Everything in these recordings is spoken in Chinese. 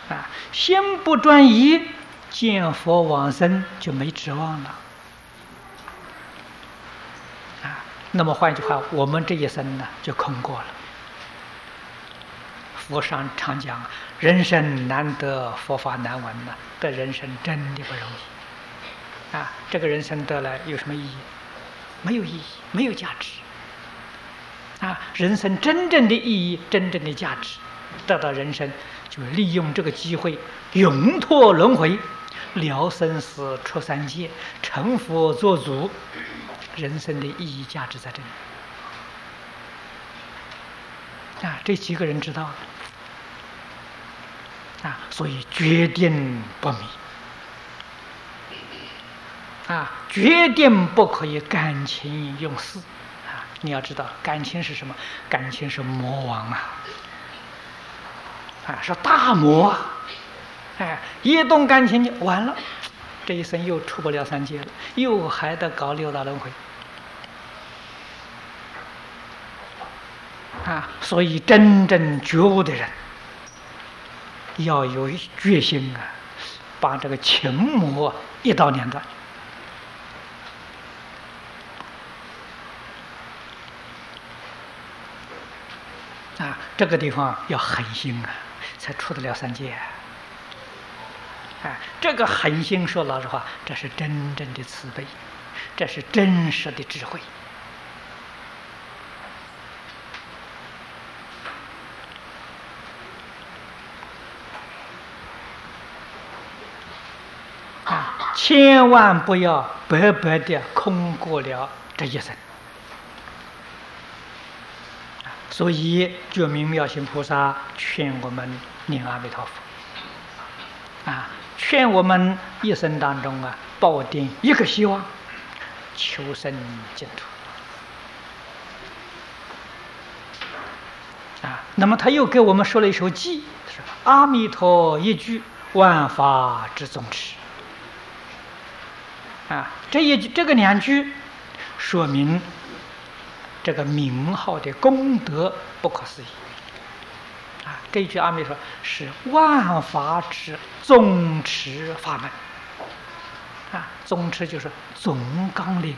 心不专一，见佛往生就没指望了。那么换句话，我们这一生呢就空过了。佛上常讲，人生难得，佛法难闻呐，得人生真的不容易。这个人生得来有什么意义？没有意义，没有价值。人生真正的意义，真正的价值，得到人生，就利用这个机会，永脱轮回，了生死，出三界，成佛作主。人生的意义价值在这里。这几个人知道的。所以决定不迷。决定不可以感情用事。你要知道，感情是什么？感情是魔王是大魔。一动感情就完了，这一生又出不了三界了，又还得搞六道轮回。所以真正觉悟的人要有决心把这个情魔一刀两断。这个地方要狠心才出得了三界。这个狠心，说老实话，这是真正的慈悲，这是真实的智慧。千万不要白白的空过了这一生。所以觉明妙行菩萨劝我们念阿弥陀佛，劝我们一生当中抱定一个希望，求生净土。那么他又给我们说了一首偈，说阿弥陀一句，万法之宗旨。这个两句说明这个名号的功德不可思议。这一句阿弥陀是万法之宗持法门。宗持就是总纲领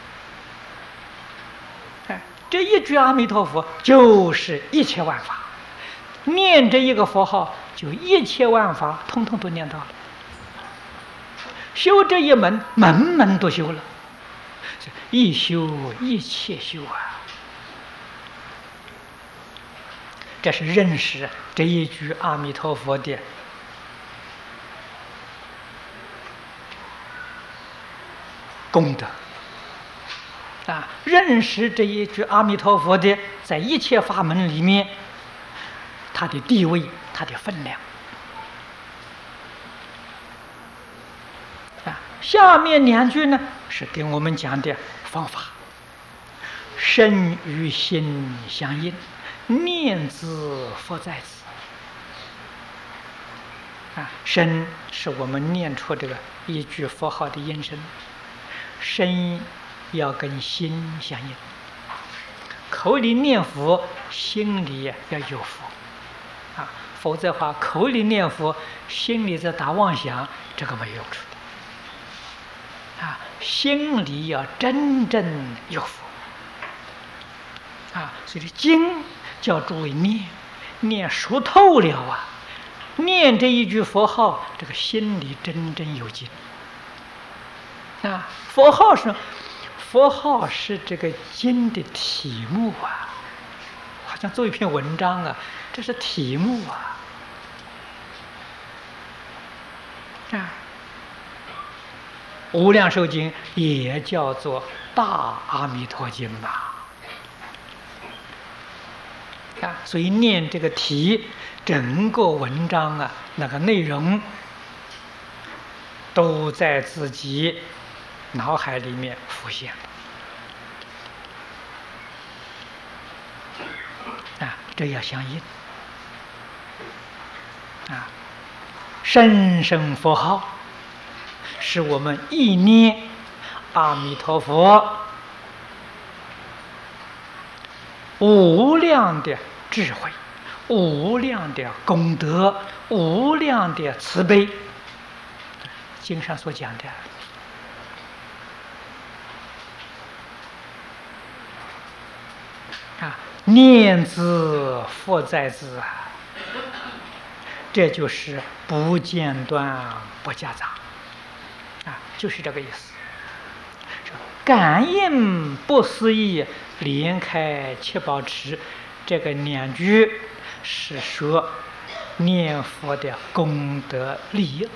这一句阿弥陀佛就是一切万法，念这一个佛号，就一切万法通通都念到了。修这一门，门门都修了，一修一切修这是认识这一句阿弥陀佛的功德认识这一句阿弥陀佛的在一切法门里面它的地位，它的分量。下面两句呢是给我们讲的方法，身与心相应，念兹佛在此。身是我们念出这个一句佛号的音声，身要跟心相应，口里念佛，心里要有佛否则的话，口里念佛，心里在打妄想，这个没有用处心里要真正有佛所以经叫诸位念熟透了念这一句佛号，这个心里真正有经佛号是这个经的题目好像做一篇文章这是题目无量寿经也叫做大阿弥陀经所以念这个题，整个文章那个内容都在自己脑海里面浮现这要相应声声佛号是我们意念阿弥陀佛无量的智慧， 无量的功德，无量的慈悲。经上所讲的念兹佛在兹啊，这就是不间断不夹杂就是这个意思。感应不思议，连开七宝池，这个2句是说念佛的功德利益。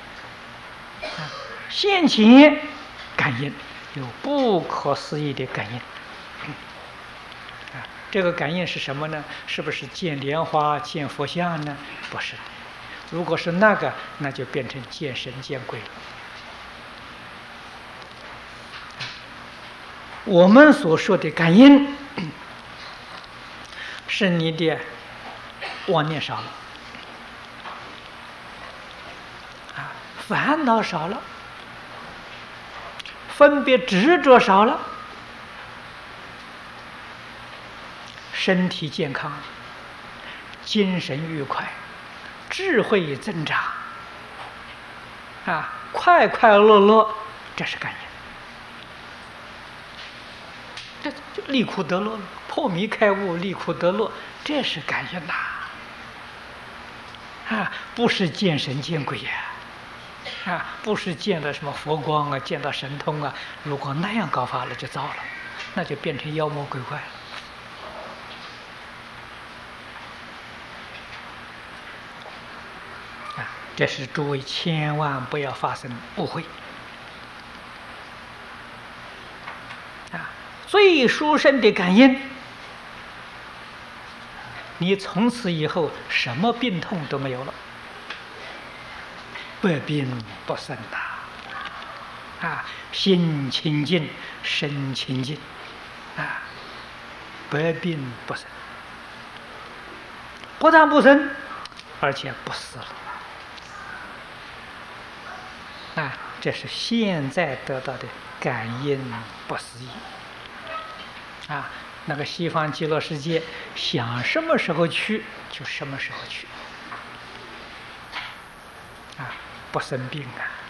现前感应有不可思议的感应。这个感应是什么呢？是不是见莲花、见佛像呢？不是。如果是那个，那就变成见神见鬼了。我们所说的感应，是你的妄念少了，烦恼少了，分别执着少了，身体健康，精神愉快，智慧增长，快快乐乐，这是感应。这就离苦得乐了，破迷开悟，离苦得乐，这是感应不是见神见鬼不是见了什么佛光见到神通如果那样搞法了就糟了，那就变成妖魔鬼怪了。这是诸位千万不要发生误会最殊胜的感应，你从此以后什么病痛都没有了，百病不生心清净，身清净百病不生，不但不生，而且不死了这是现在得到的感应不思议那个西方极乐世界，想什么时候去就什么时候去不生病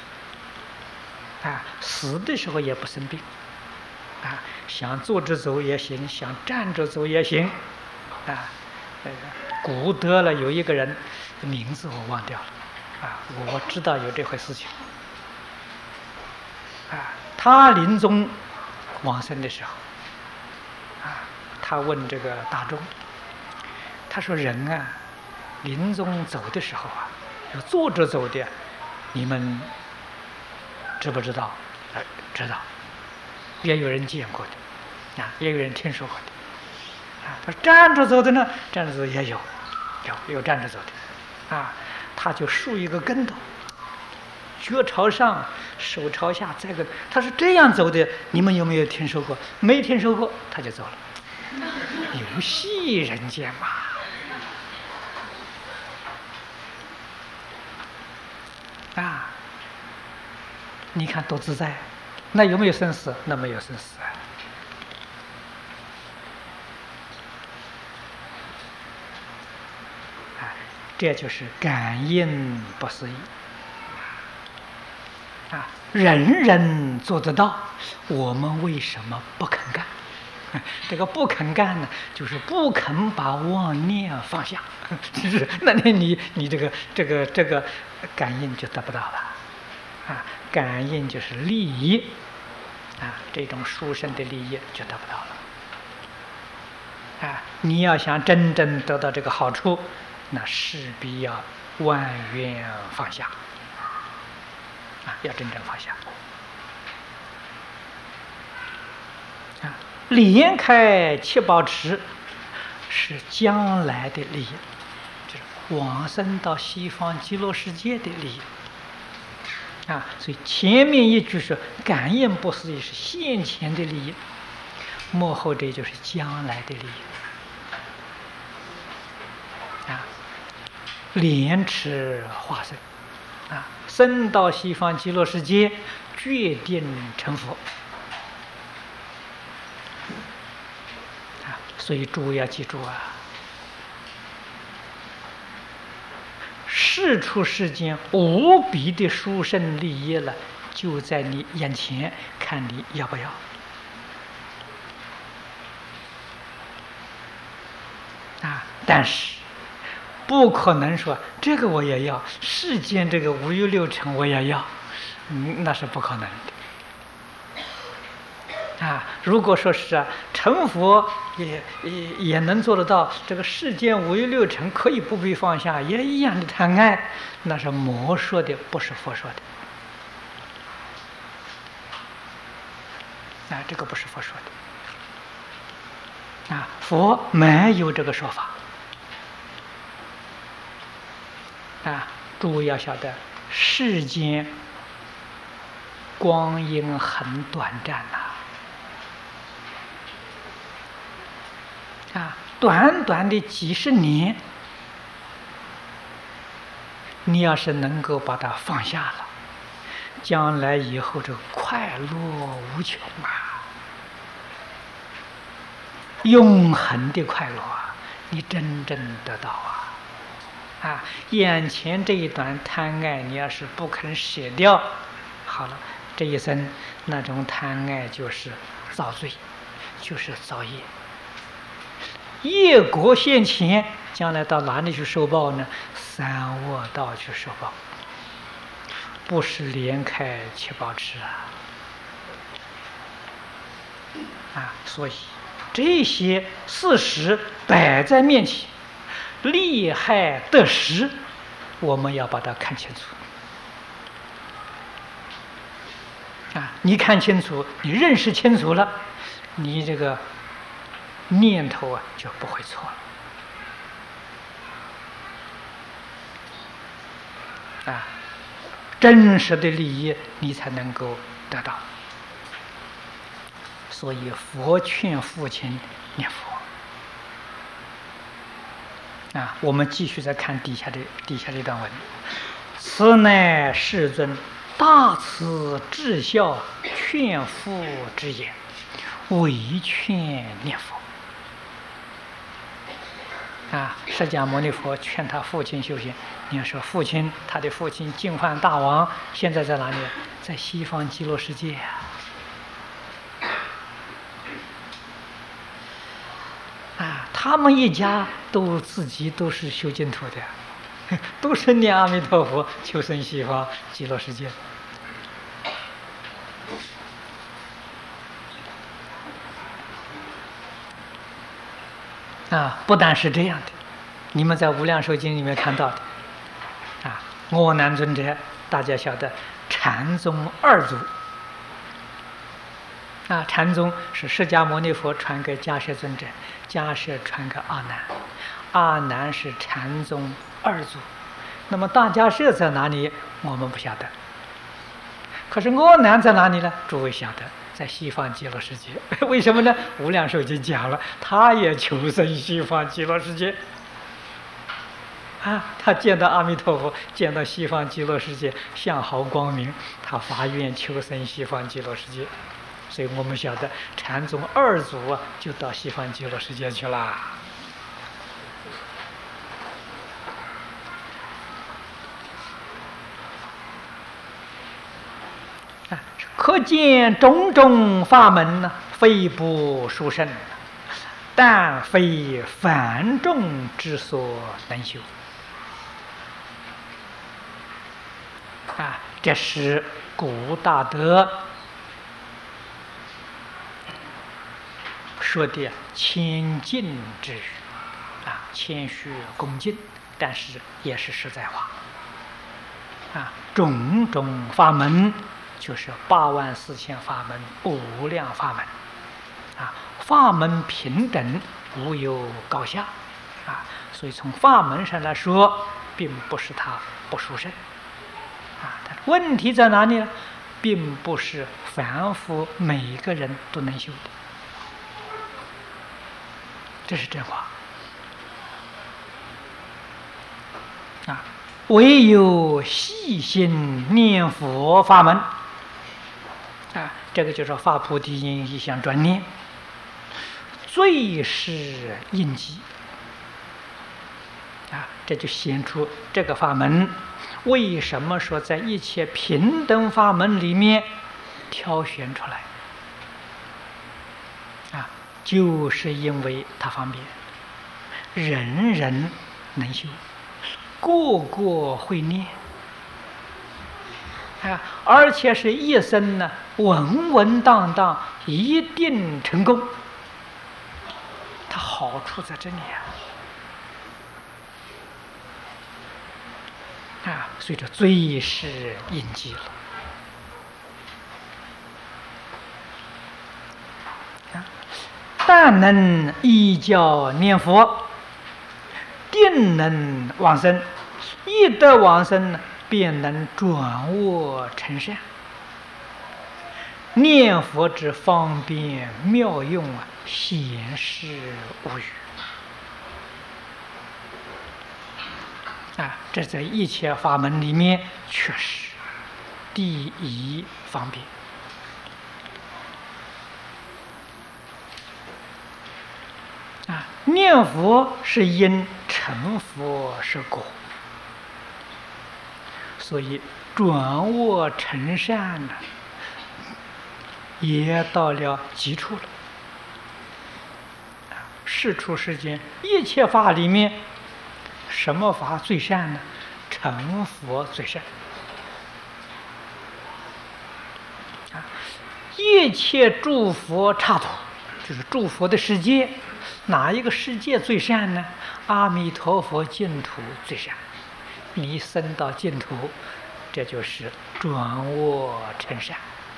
死的时候也不生病想坐着走也行，想站着走也行古德了有一个人名字我忘掉了我知道有这回事情他临终往生的时候他问这个大众，他说人临终走的时候有坐着走的，你们知不知道？知道，也有人见过的也有人听说过的他说站着走的呢，站着走也有站着走的他就竖一个跟头，脚朝上，手朝下，他是这样走的，你们有没有听说过？没听说过，他就走了。游戏人间嘛你看多自在，那有没有生死？那没有生死这就是感应不思议人人做得到，我们为什么不肯干？这个不肯干呢，就是不肯把妄念放下，是那你这个感应就得不到了感应就是利益这种殊胜的利益就得不到了你要想真正得到这个好处，那势必要万缘放下要真正放下连开七宝池是将来的利益，就是往生到西方极乐世界的利益所以前面一句是感应不思议，是现前的利益，幕后这就是将来的利益莲池化身生到西方极乐世界，决定成佛所以诸位要记住世出世间无比的殊胜利益了，就在你眼前，看你要不要。但是不可能说这个我也要，世间这个五欲六尘我也要，那是不可能的。如果说是成佛也能做得到，这个世间五欲六尘可以不必放下，也一样的贪爱，那是魔说的，不是佛说的。这个不是佛说的。佛没有这个说法。诸位要晓得，世间光阴很短暂短短的几十年，你要是能够把它放下了，将来以后这快乐无穷永恒的快乐你真正得到眼前这一段贪爱，你要是不肯舍掉，好了，这一生那种贪爱就是造罪，就是造业。业果现前，将来到哪里去受报呢？三恶道去受报，不是莲开七宝池所以这些事实摆在面前，利害得失，我们要把它看清楚你看清楚，你认识清楚了，你这个念头就不会错了真实的利益你才能够得到。所以佛劝父亲念佛我们继续再看底下的一段文：此乃世尊大慈至孝劝父之言，唯劝念佛释迦牟尼佛劝他父亲修行。你要说他的父亲净饭大王现在在哪里？在西方极乐世界他们一家自己都是修净土的，都是念阿弥陀佛求生西方极乐世界不但是这样的，你们在无量寿经里面看到的阿难尊者，大家晓得禅宗二祖禅宗是释迦牟尼佛传给迦叶尊者，迦叶传给阿难，阿难是禅宗二祖。那么大迦叶在哪里？我们不晓得。可是阿难在哪里呢？诸位晓得，在西方极乐世界。为什么呢？无量寿经讲了，他也求生西方极乐世界他见到阿弥陀佛，见到西方极乐世界相好光明，他发愿求生西方极乐世界。所以我们晓得禅宗二祖就到西方极乐世界去了可见种种法门非不殊胜，但非凡众之所能修这是古大德说的谦敬之语谦虚恭敬，但是也是实在话种种法门就是84000法门，无量法门法门平等，无有高下所以从法门上来说，并不是它不殊胜但问题在哪里呢？并不是凡夫每一个人都能修的，这是真话唯有细心念佛法门这个就是发菩提心一向专念，最是应机这这就显出这个法门为什么说在一切平等法门里面挑选出来啊，就是因为它方便，人人能修，个个会念啊，而且是一生呢稳稳当当，一定成功。它好处在这里啊，所以这最是应机了啊！但能依教念佛，定能往生，一得往生呢，便能转恶成善。念佛之方便妙用啊，显示无语啊！这在一切法门里面确实第一方便啊！念佛是因，成佛是果，所以转恶成善呢，也到了极处了。世出世间一切法里面，什么法最善呢？成佛最善啊！一切诸佛刹土，就是诸佛的世界，哪一个世界最善呢？阿弥陀佛净土最善。你升到净土，这就是转恶成善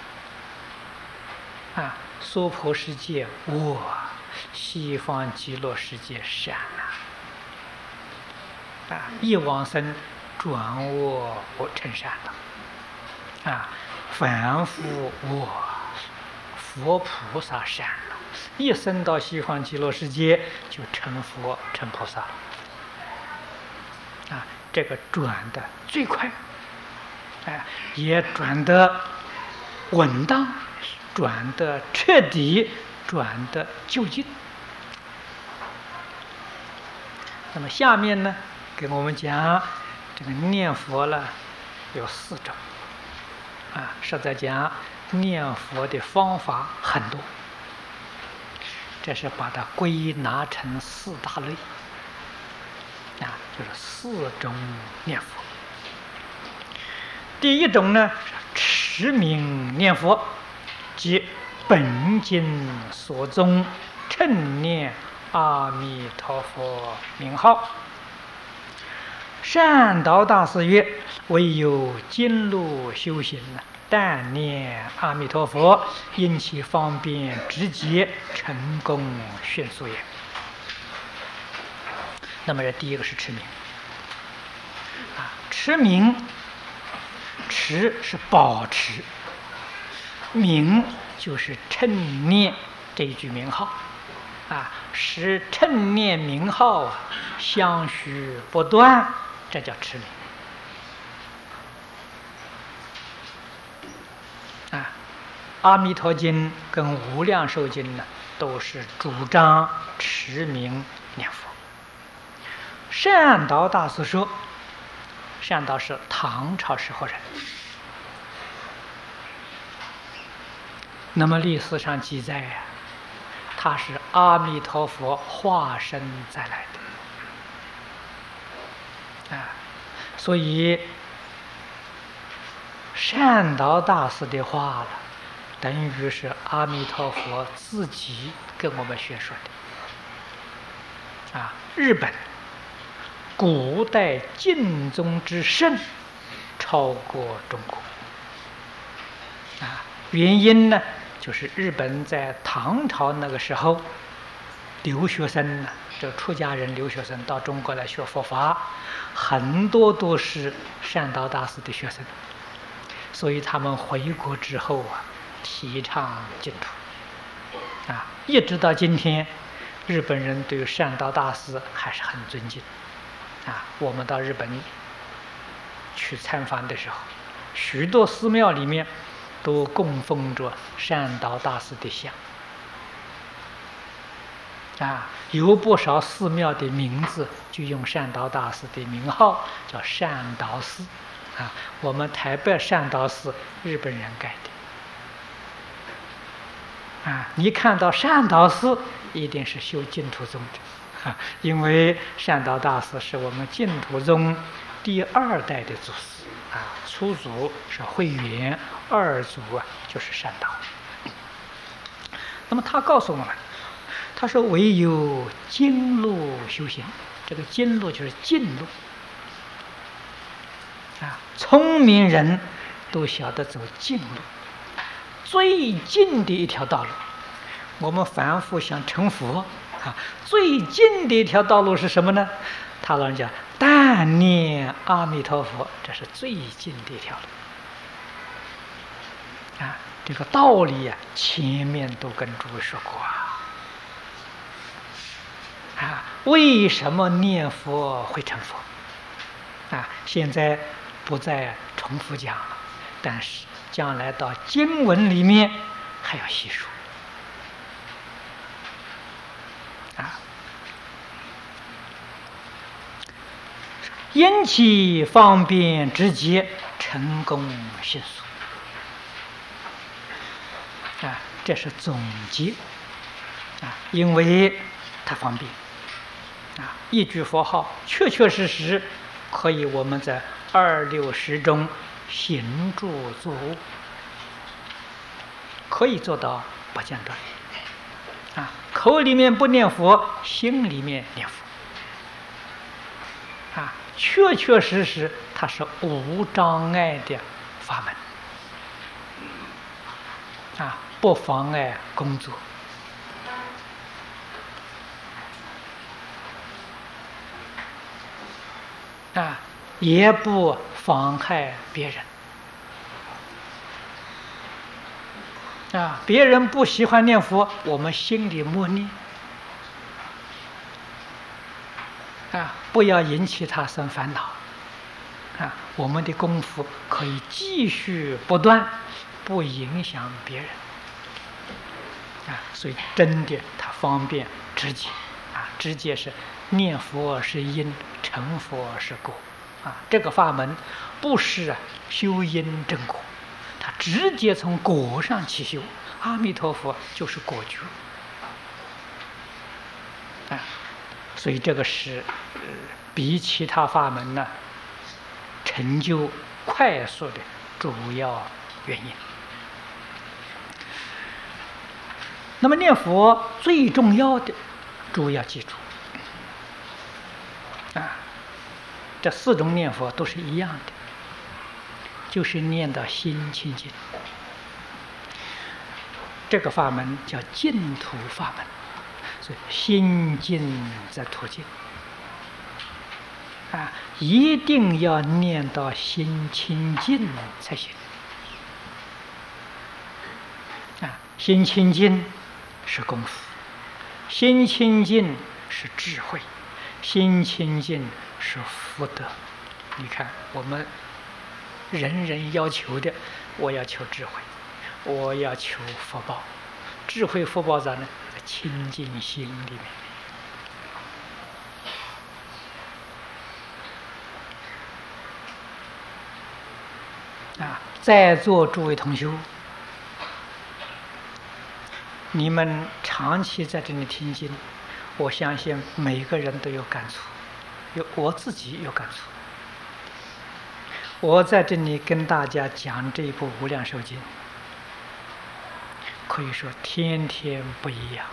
啊！娑婆世界恶，西方极乐世界善啊！一往生转恶成善了啊！凡夫恶，佛菩萨善了，一生到西方极乐世界就成佛成菩萨了啊！这个转的最快，也转得稳当，转得彻底，转得究竟。那么下面呢，给我们讲这个念佛了，有4种啊，实在讲念佛的方法很多，这是把它归纳成4大类啊，就是4种念佛。第一种呢，持名念佛，即本经所宗，称念阿弥陀佛名号。善导大师曰：唯有经路修行但念阿弥陀佛，因其方便直接，成功迅速也。那么这第一个是持名啊，持名，持是保持，名就是称念这一句名号啊，使称念名号啊相续不断，这叫持名啊。阿弥陀经跟无量寿经呢，都是主张持名念佛。善导大师说，善导是唐朝时候人，那么历史上记载呀，他是阿弥陀佛化身再来的啊，所以善导大师的话了，等于是阿弥陀佛自己跟我们学说的啊。日本古代净宗之盛超过中国啊，原因呢，就是日本在唐朝那个时候，留学生呢，这出家人留学生到中国来学佛法，很多都是善导大师的学生，所以他们回国之后啊，提倡净土啊，一直到今天，日本人对善导大师还是很尊敬啊。我们到日本去参访的时候，许多寺庙里面都供奉着善导大师的像有不少寺庙的名字就用善导大师的名号，叫善导寺。我们台北善导寺日本人盖的。你看到善导寺，一定是修净土宗的，因为善导大师是我们净土宗第2代的祖师。初祖是慧远，2祖就是善导。那么他告诉我们，他说唯有经路修行，这个经路就是近路。聪明人都晓得走近路，最近的一条道路。我们凡夫想成佛最近的一条道路是什么呢？他老人家但念阿弥陀佛，这是最近的一条路。这个道理前面都跟诸位说过为什么念佛会成佛？现在不再重复讲了，但是将来到经文里面还要细说。因其方便直接，成功迅速。这是总结。因为它方便。一句佛号确确实实可以我们在2、6、10中行住坐卧，可以做到不间断。口里面不念佛，心里面念佛。确确实实它是无障碍的法门。不妨碍工作。也不妨害别人。别人不喜欢念佛，我们心里默念。不要引起他生烦恼。我们的功夫可以继续不断，不影响别人。所以真的它方便直接。直接是念佛是因，成佛是果。这个法门不是修因正果，它直接从果上起修。阿弥陀佛就是果觉。所以这个是比其他法门呢成就快速的主要原因。那么念佛最重要的，诸位要记住这4种念佛都是一样的，就是念到心清净。这个法门叫净土法门，所以心净则土净。一定要念到心清净才行。心清净是功夫，心清净是智慧，心清净是福德。你看我们人人要求的，我要求智慧，我要求福报。智慧福报在呢？在清净心里面。在座诸位同修，你们长期在这里听经，我相信每个人都有感触，我自己有感触。我在这里跟大家讲这一部《无量寿经》，可以说天天不一样。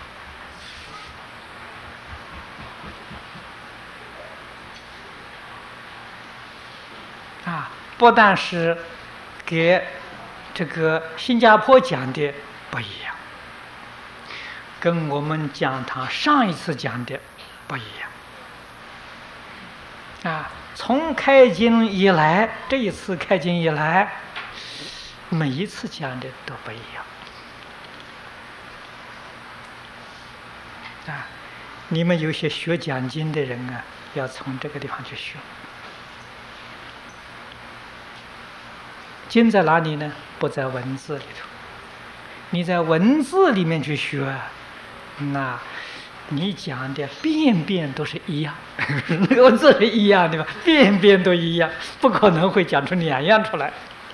不但是给这个新加坡讲的不一样，跟我们讲堂上一次讲的不一样。从开经以来，这一次开经以来，每一次讲的都不一样。你们有些学讲经的人要从这个地方去学。经在哪里呢？不在文字里头。你在文字里面去学，那你讲的遍遍都是一样，那个字是一样的吧？遍遍都一样，不可能会讲出两样出来。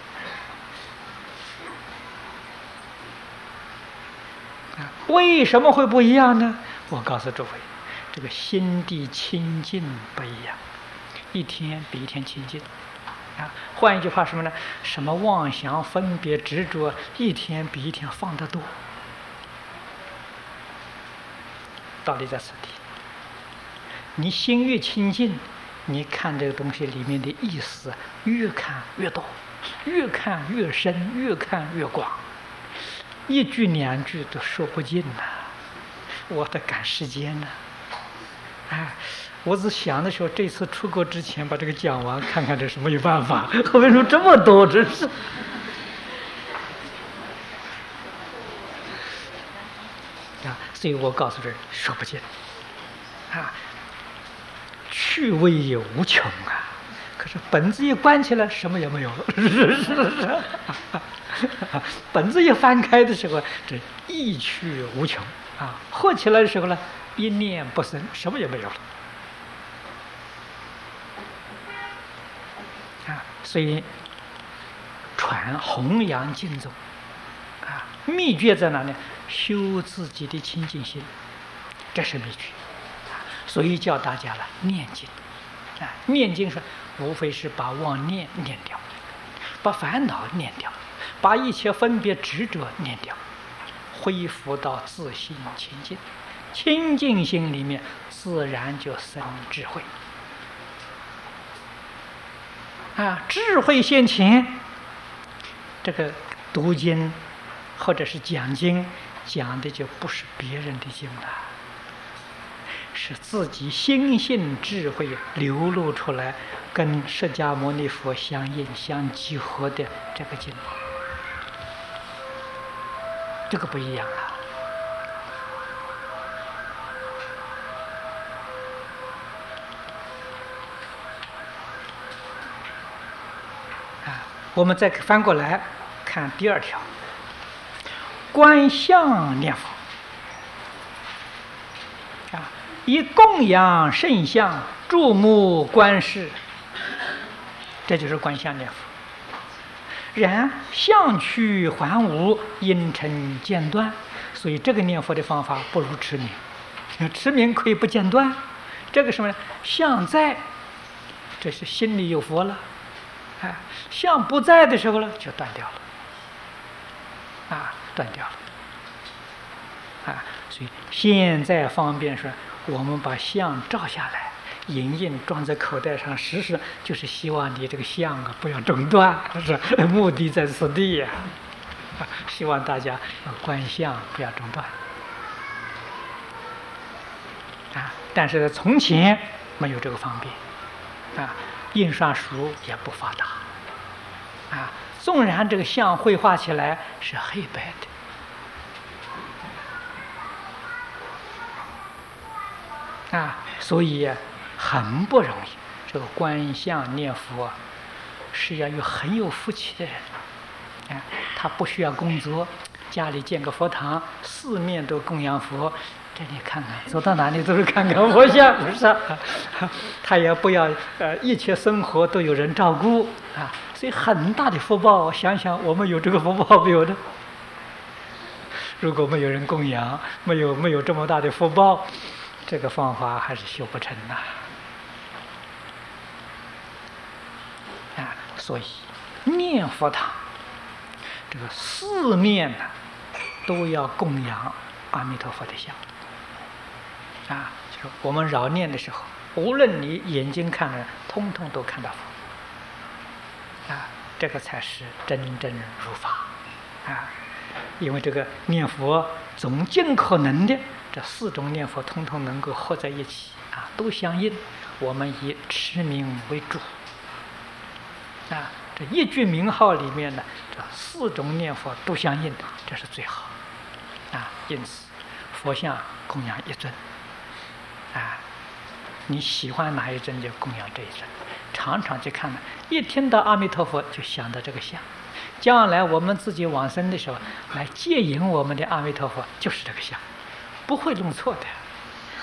为什么会不一样呢？我告诉诸位，这个心地清净不一样，一天比一天清净。换一句话什么呢？什么妄想、分别、执着，一天比一天放得多。道理在此地。你心越清净，你看这个东西里面的意思越看越多，越看越深，越看越广，一句两句都说不尽呐。我得赶时间呢。我只想的时候，这次出国之前把这个讲完，看看这是没有办法。后面说这么多，真是。所以我告诉人说不尽。趣味也无穷啊！可是本子一关起来，什么也没有了。是。本子一翻开的时候，这意趣无穷啊！合起来的时候呢，一念不生，什么也没有了。所以传弘扬经宗秘诀在哪里？修自己的清净心，这是秘诀。所以叫大家了念经念经是无非是把妄念念掉，把烦恼念掉，把一切分别执着念掉，恢复到自心清净。清净心里面自然就生智慧智慧现前。这个读经或者是讲经，讲的就不是别人的经了，是自己心性智慧流露出来，跟释迦牟尼佛相应相结合的这个经，这个不一样我们再翻过来看第二条，观相念佛以供养圣像，注目观世，这就是观相念佛。然相去还无，因尘间断，所以这个念佛的方法不如持名。持名可以不间断，这个什么呢？相在，这是心里有佛了。相不在的时候呢，就断掉了，断掉了，所以现在方便说，我们把相照下来，影印装在口袋上，实时就是希望你这个相不要中断，是目的在此地希望大家观相不要中断但是从前没有这个方便印刷术也不发达纵然这个像绘画起来是黑白的所以很不容易。这个观相念佛是要很有福气的人他不需要工作，家里建个佛堂，四面都供养佛，这你看看，走到哪里都是看看佛像，不是他也不要一切生活都有人照顾所以很大的福报。想想我们有这个福报没有的？如果没有人供养，没有这么大的福报，这个方法还是修不成所以念佛堂这个四面都要供养阿弥陀佛的像就是我们绕念的时候，无论你眼睛看的，通通都看到佛这个才是真正如法因为这个念佛总尽可能的，这四种念佛通通能够合在一起都相应。我们以持名为主这一句名号里面呢，这四种念佛都相应，这是最好因此佛像供养一尊你喜欢哪一尊就供养这一尊，常常去看一听到阿弥陀佛就想到这个像。将来我们自己往生的时候，来接引我们的阿弥陀佛就是这个像，不会弄错的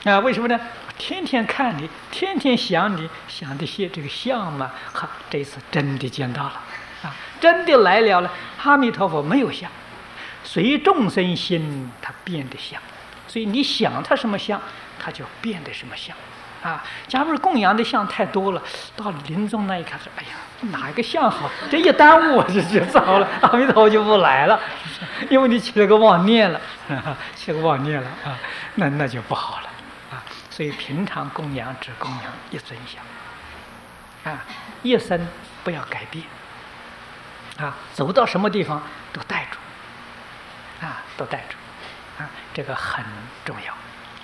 啊，为什么呢？天天看你，天天想你，想的些这个相嘛，哈，这一次真的见到了，啊，真的来了。阿弥陀佛没有相，随众生心他变的相，所以你想他什么相，他就变得什么相。啊，假如供养的相太多了，到了临终那一刻说：“哎呀，哪一个相好？这一耽误我就糟了，阿弥陀佛就不来了，因为你起了个妄念了，起了个妄念了啊，那就不好了啊。所以平常供养只供养一尊相，啊，一生不要改变，啊，走到什么地方都带住，啊，都带住，啊，这个很重要。”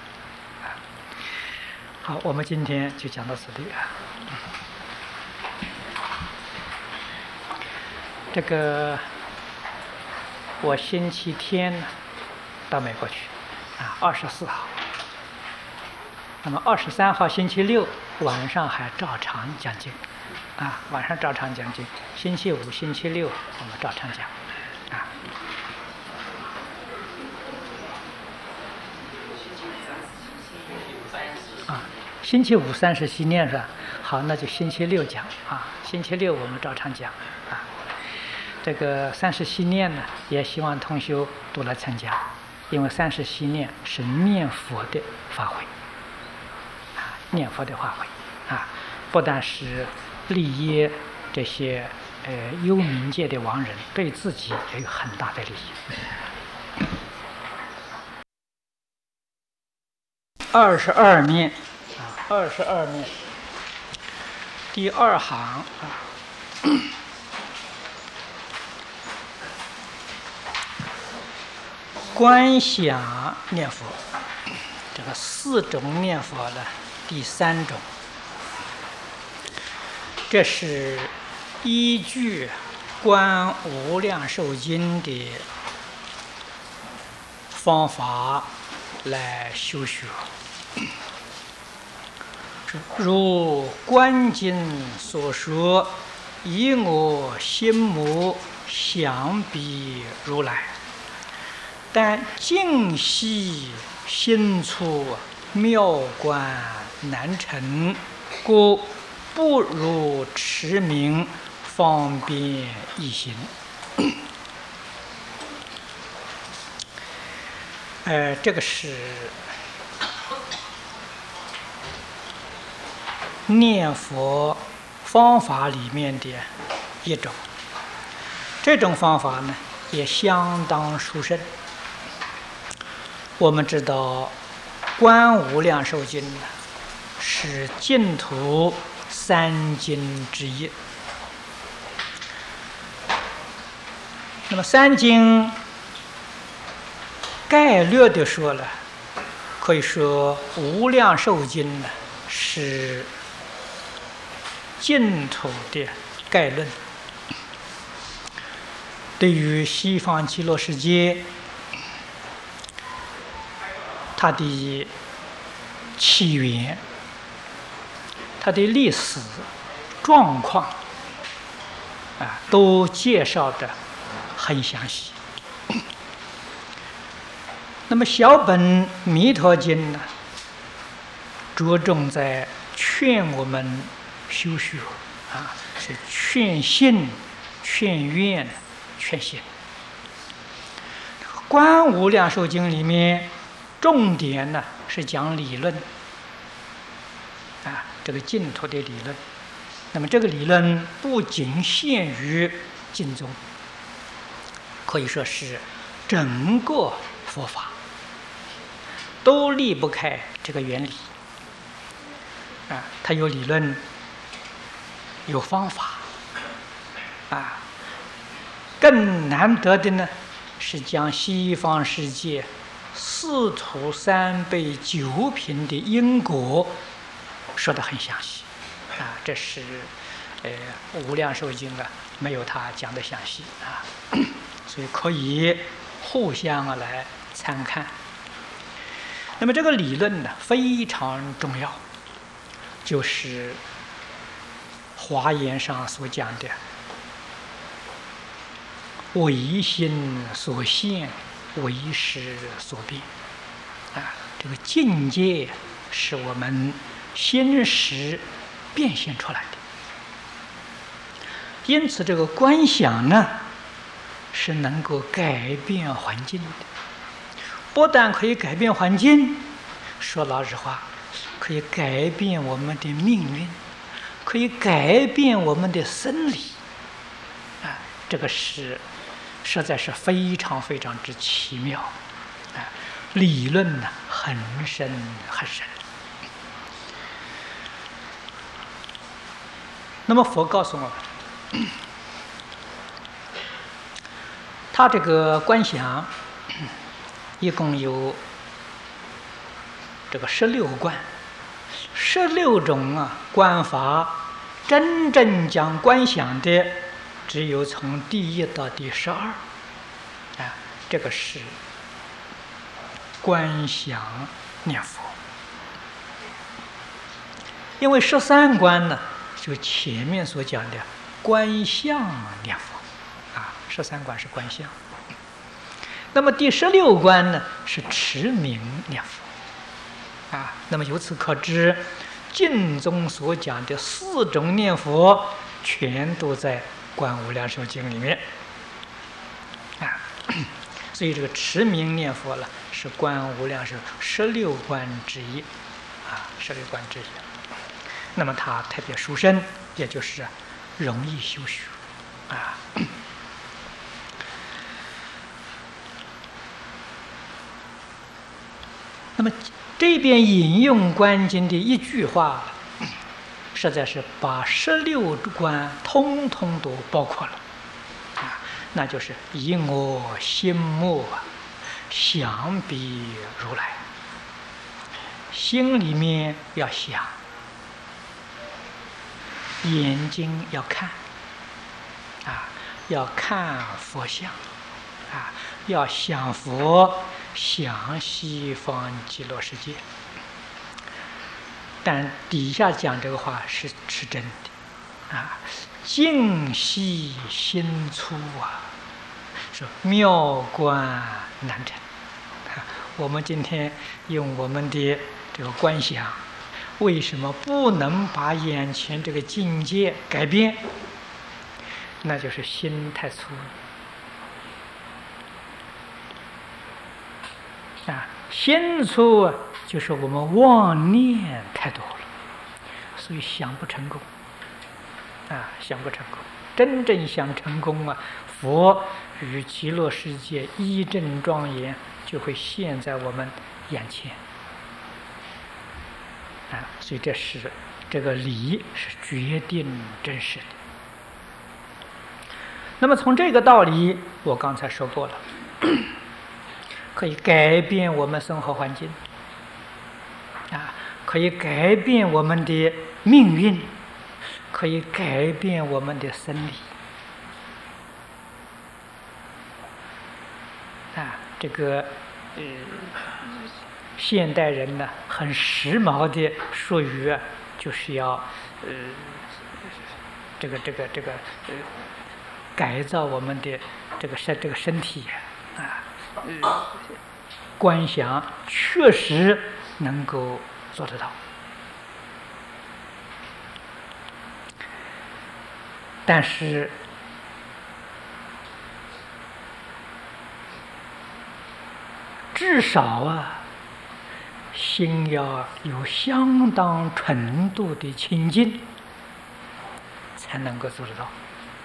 好，我们今天就讲到此地啊。这个我星期天到美国去，啊，24号。那么23号星期六晚上还照常讲经，啊，晚上照常讲经。星期五、星期六我们照常讲，啊。星期五30系念是吧？好，那就星期六讲啊。星期六我们照常讲啊。这个30系念呢，也希望同修都来参加，因为30系念是念佛的法会啊，念佛的法会啊，不但是利益这些幽冥界的亡人，对自己也有很大的利益。22面。22面第2行啊，观想念佛，这个4种念佛的第3种，这是依据《观无量寿经》的方法来修学。如观经所说，以我心目想彼如来，但尽系心处妙观难成，故不如持名，方便易行。这个是念佛方法里面的一种，这种方法呢也相当殊胜。我们知道《观无量寿经》呢是净土3经之一。那么3经概略的说了，可以说《无量寿经》呢是净土的概论，对于西方极乐世界，它的起源、它的历史状况啊，都介绍得很详细。那么小本《弥陀经》呢，着重在劝我们修学啊，是劝信、劝愿、劝行。《观无量寿经》里面重点呢是讲理论啊，这个净土的理论。那么这个理论不仅限于净宗，可以说是整个佛法都离不开这个原理啊，它有理论，有方法啊。更难得的呢，是将西方世界四土三辈九品的因果说得很详细啊。这是无量寿经啊，没有他讲的详细啊，所以可以互相来参看。那么这个理论呢非常重要，就是华严上所讲的唯心所现，唯识所变啊，这个境界是我们心识变现出来的。因此，这个观想呢，是能够改变环境的。不但可以改变环境，说老实话，可以改变我们的命运，可以改变我们的生理。这个是实在是非常非常之奇妙。理论呢，很深很深。那么佛告诉我们，他这个观想一共有这个16观，16种观法，真正讲观想的只有从第1到第12。这个是观想念佛。因为13观呢，就前面所讲的观相念佛，13观是观相。那么第16观呢，是持名念佛。那么由此可知，经中所讲的4种念佛，全都在《观无量寿经》里面。所以这个持名念佛了，是观无量寿16观之一，16观之一。那么它特别殊胜，也就是容易修学那么这边引用观经的一句话，实在是把16观通通都包括了那就是以我心目想彼如来。心里面要想，眼睛要看要看佛像要想佛，想西方极乐世界。但底下讲这个话是真的静息心粗说妙观难成。我们今天用我们的这个观想，为什么不能把眼前这个境界改变？那就是心太粗心粗就是我们妄念太多了，所以想不成功想不成功。真正想成功佛与极乐世界一正庄严就会现在我们眼前所以这个理是决定真实的。那么从这个道理，我刚才说过了，可以改变我们生活环境可以改变我们的命运，可以改变我们的生理这个现代人呢，很时髦的术语就是要改造我们的这个身体观想确实能够做得到，但是至少心要有相当程度的清净，才能够做得到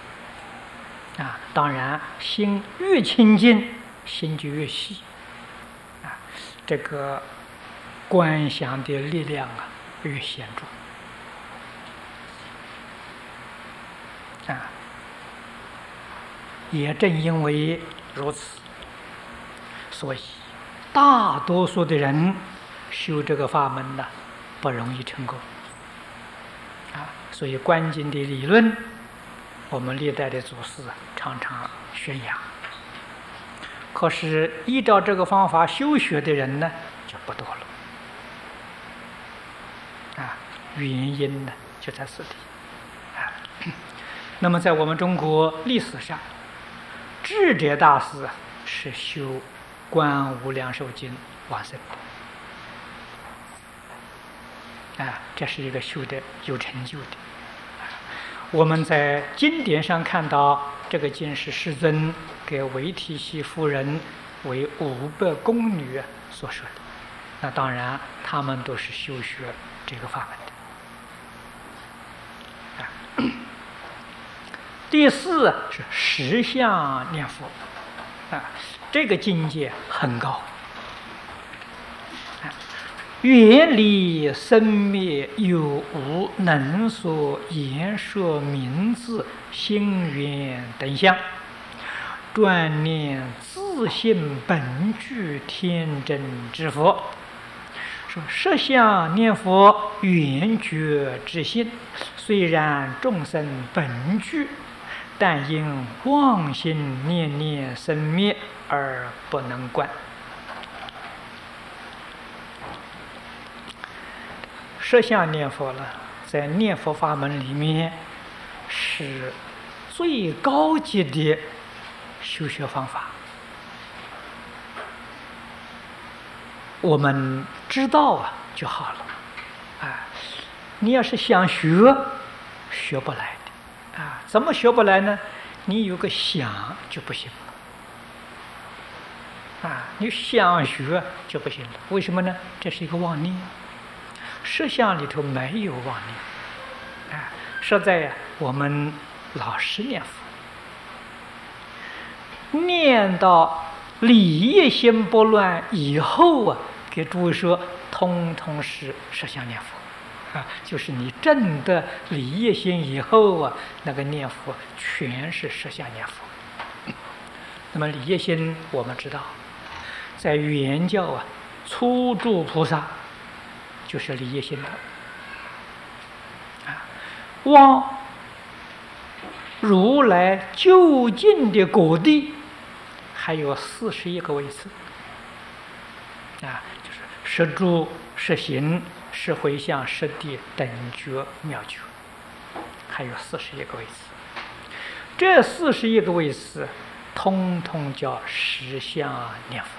当然心越清净，心就越细这个观想的力量越显著也正因为如此，所以大多数的人修这个法门呢，不容易成功所以观经的理论，我们历代的祖师常常宣扬。可是依照这个方法修学的人呢，就不多了原因呢就在此地那么在我们中国历史上，智者大师是修观无量寿经往生这是一个修的有成就的。我们在经典上看到，这个经是世尊给韦提希夫人为500宫女所说的。那当然，他们都是修学这个法门的。第4是实相念佛，这个境界很高。远离生灭有无能所言说名字心缘等相，专念自性本具天真之佛。说实相念佛圆觉之心，虽然众生本具，但因妄心念念生灭而不能观。实相念佛了，在念佛法门里面是最高级的修学方法。我们知道就好了。你要是想学，学不来的。怎么学不来呢？你有个想就不行了。你想学就不行了，为什么呢？这是一个妄念。实相里头没有妄念，实在我们老实念佛，念到理业心不乱以后给诸位说，通通是实相念佛，就是你证得理业心以后那个念佛全是实相念佛。那么理业心我们知道，在原教初住菩萨就是理业心的。往如来究竟的果地还有41个位次，就是实住、实行、实回向、实地、等觉、妙觉，还有41个位次。这41个位次通通叫实相念佛。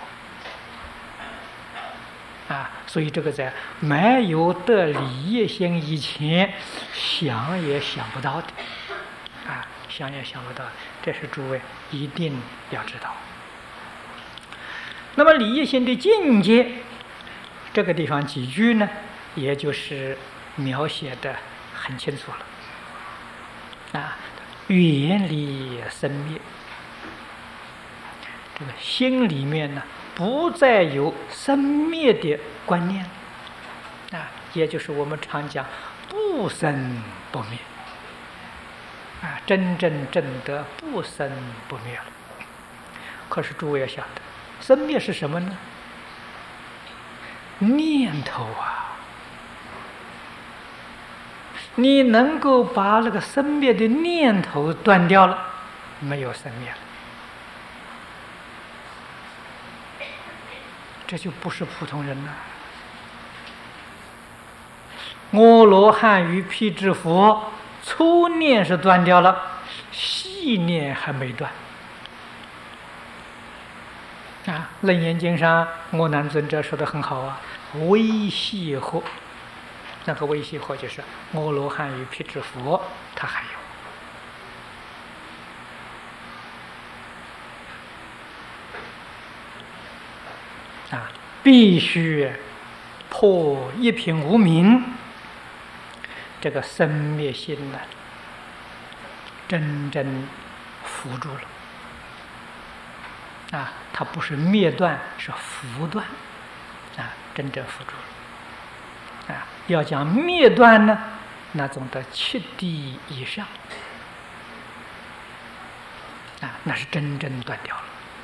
所以这个在没有得理业心以前，想也想不到的，想也想不到，这是诸位一定要知道。那么理业心的境界，这个地方几句呢，也就是描写的很清楚了。远离生灭，这个心里面呢，不再有生灭的观念，也就是我们常讲不生不灭，真正证得不生不灭了。可是诸位要晓得，生灭是什么呢？念头你能够把那个生灭的念头断掉了，没有生灭了，这就不是普通人了。阿罗汉与辟支佛，初念是断掉了，细念还没断。楞严经上阿难尊者说的很好微细惑，那个微细惑就是阿罗汉与辟支佛，他还有必须破一品无明，这个生灭心呢，真正伏住了。它不是灭断，是伏断，真正伏住了。要讲灭断呢，那总得7地以上，那是真正断掉了。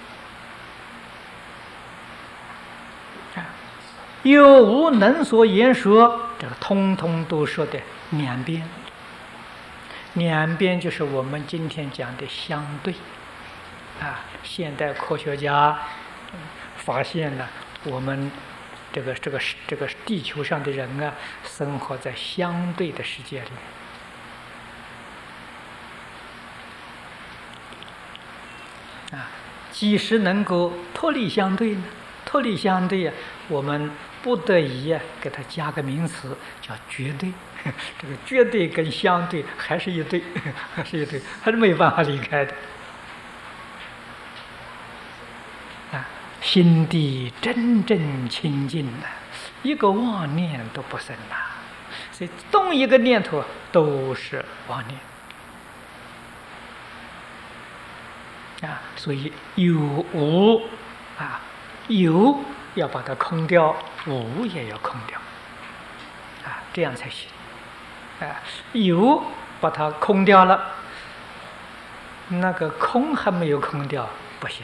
有无能所言说，这个通通都说的两边，两边就是我们今天讲的相对。现代科学家发现了我们这个地球上的人生活在相对的世界里。几时能够脱离相对呢？脱离相对我们不得已给它加个名词叫绝对。这个绝对跟相对还是一对，还是一对，还是没办法离开的。心地真正清净了，一个妄念都不生了。所以动一个念头都是妄念所以有无有要把它空掉，无也要空掉这样才行有把它空掉了，那个空还没有空掉不行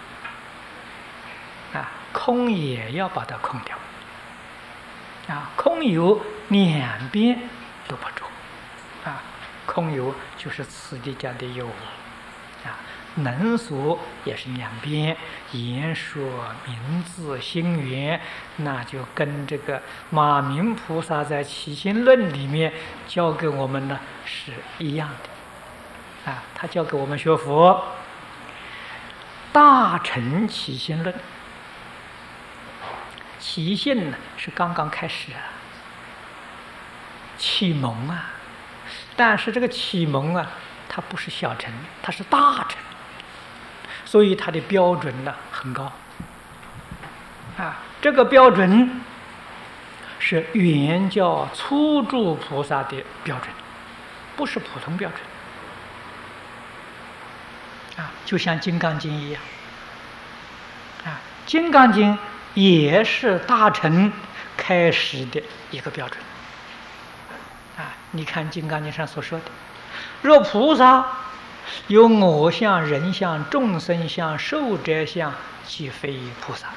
空也要把它空掉空有两边都不着空有就是此地讲的有无能所也是两边，言说名字心缘，那就跟这个马明菩萨在起心论里面教给我们的是一样的他教给我们学佛大乘起心论，起心呢是刚刚开始启蒙但是这个启蒙它不是小乘，它是大乘，所以它的标准呢很高这个标准是原教初住菩萨的标准，不是普通标准就像《金刚经》一样《金刚经》也是大乘开始的一个标准你看《金刚经》上所说的，若菩萨有我相、人相、众生相、寿者相，即非菩萨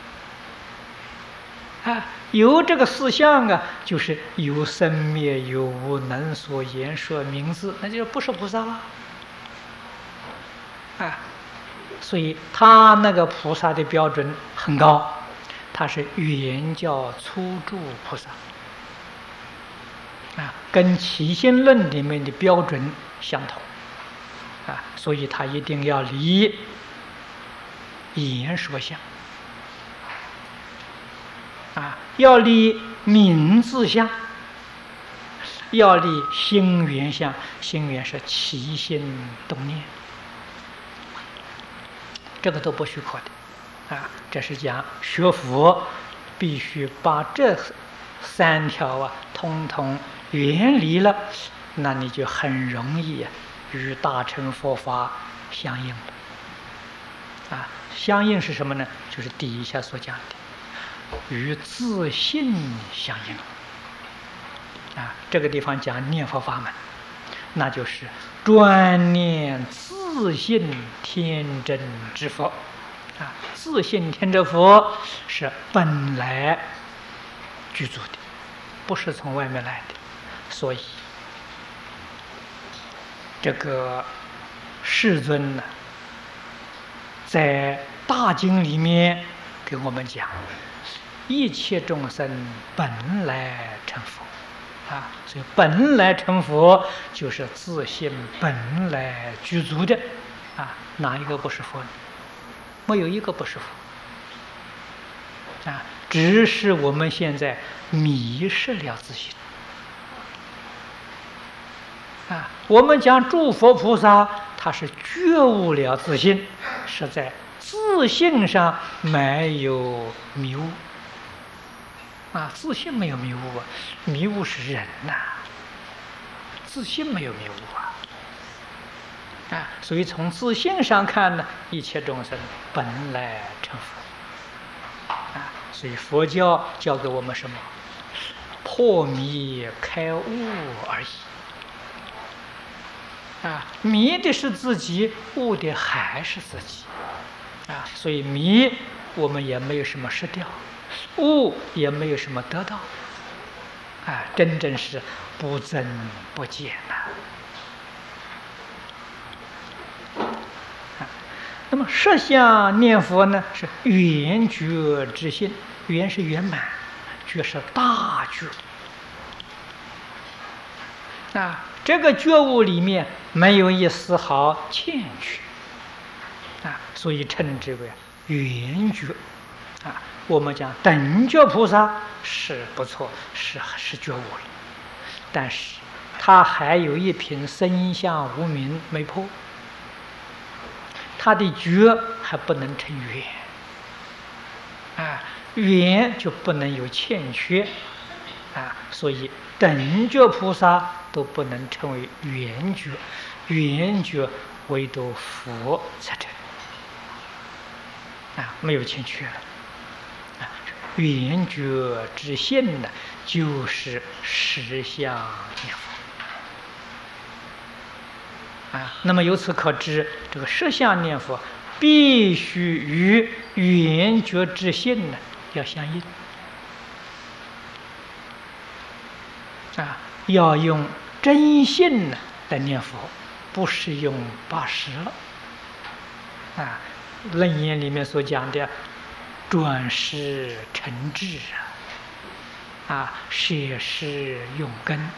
有这个四相就是有生灭、有无、能所、言说、名字，那就不是菩萨了所以他那个菩萨的标准很高，他是原教初住菩萨跟起心论里面的标准相同所以他一定要离言说相要离名字相，要离心缘相。心缘是起心动念，这个都不许可的这是讲学佛必须把这三条通通远离了，那你就很容易与大乘佛法相应了相应是什么呢？就是底下所讲的与自信相应这个地方讲念佛法门，那就是专念自信天真之佛自信天真佛是本来具足的，不是从外面来的。所以这个世尊呢在大经里面给我们讲一切众生本来成佛所以本来成佛就是自信本来具足的哪一个不是佛呢？没有一个不是佛只是我们现在迷失了自信我们讲诸佛菩萨他是觉悟了自信，是在自信上没有迷雾自信没有迷雾迷雾是人自信没有迷雾所以从自信上看呢，一切众生本来成佛所以佛教教给我们什么？破迷开悟而已迷的是自己，悟的还是自己所以迷我们也没有什么失掉，悟也没有什么得到真正是不增不减那么实相念佛呢，是圆觉之心，圆是圆满，觉是大觉这个觉悟里面没有一丝毫欠缺所以称之为圆觉我们讲等觉菩萨是不错，是觉悟了，但是他还有一品身相无明没破，他的觉还不能成圆，圆就不能有欠缺，所以等觉菩萨都不能成为圆觉，圆觉唯独佛才成，没有欠缺了。圆觉之性呢，就是实相念佛。那么由此可知，这个实相念佛必须与圆觉之性呢要相应。要用真性呢来念佛，不是用80了。楞严里面所讲的转识成智摄施用根，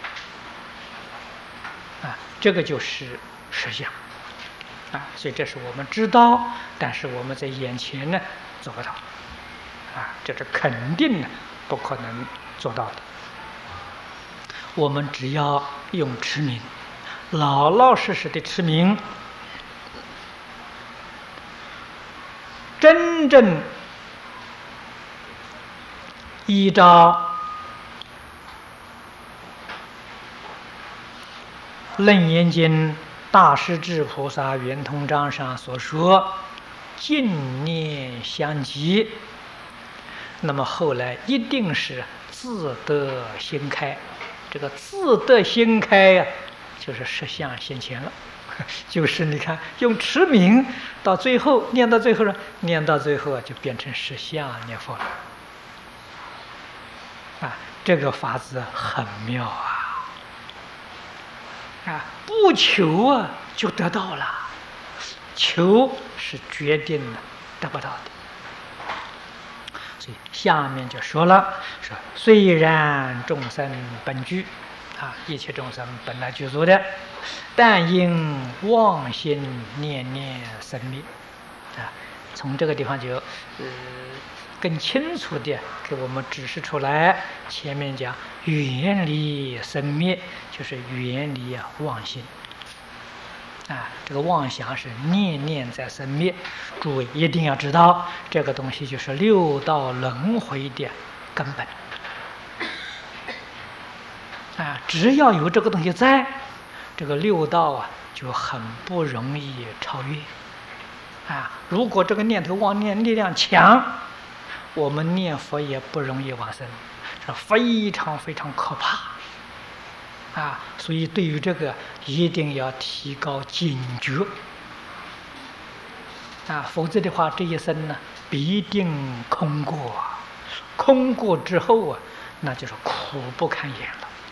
这个就是实相所以这是我们知道，但是我们在眼前呢做不到这是肯定的不可能做到的。我们只要用持名，老老实实的持名，真正依照楞严经大势至菩萨圆通章上所说，净念相继，那么后来一定是自得心开。这个自得心开就是实相现前了，就是你看用持名到最后念到最后就变成实相念佛了这个法子很妙不求就得到了，求是决定了得不到的。所以下面就说了，说虽然众生本具一切众生本来具足的，但因妄心念念生灭从这个地方就更清楚的给我们指示出来。前面讲远离生灭，就是远离妄心这个妄想是念念在生灭。诸位一定要知道，这个东西就是六道轮回的根本只要有这个东西在，这个六道就很不容易超越如果这个念头妄念力量强，我们念佛也不容易往生，是非常非常可怕所以对于这个一定要提高警觉否则的话这一生呢必定空过，空过之后那就是苦不堪言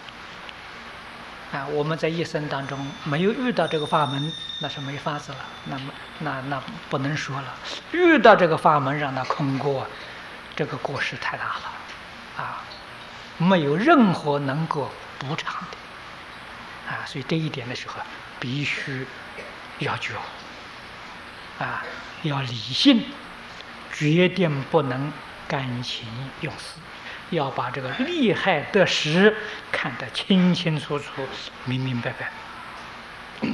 了我们在一生当中没有遇到这个法门，那是没法子了，那不能说了。遇到这个法门让它空过，这个过失太大了没有任何能够补偿的所以这一点的时候必须要觉悟要理性，决定不能感情用事，要把这个利害得失看得清清楚楚、明明白白。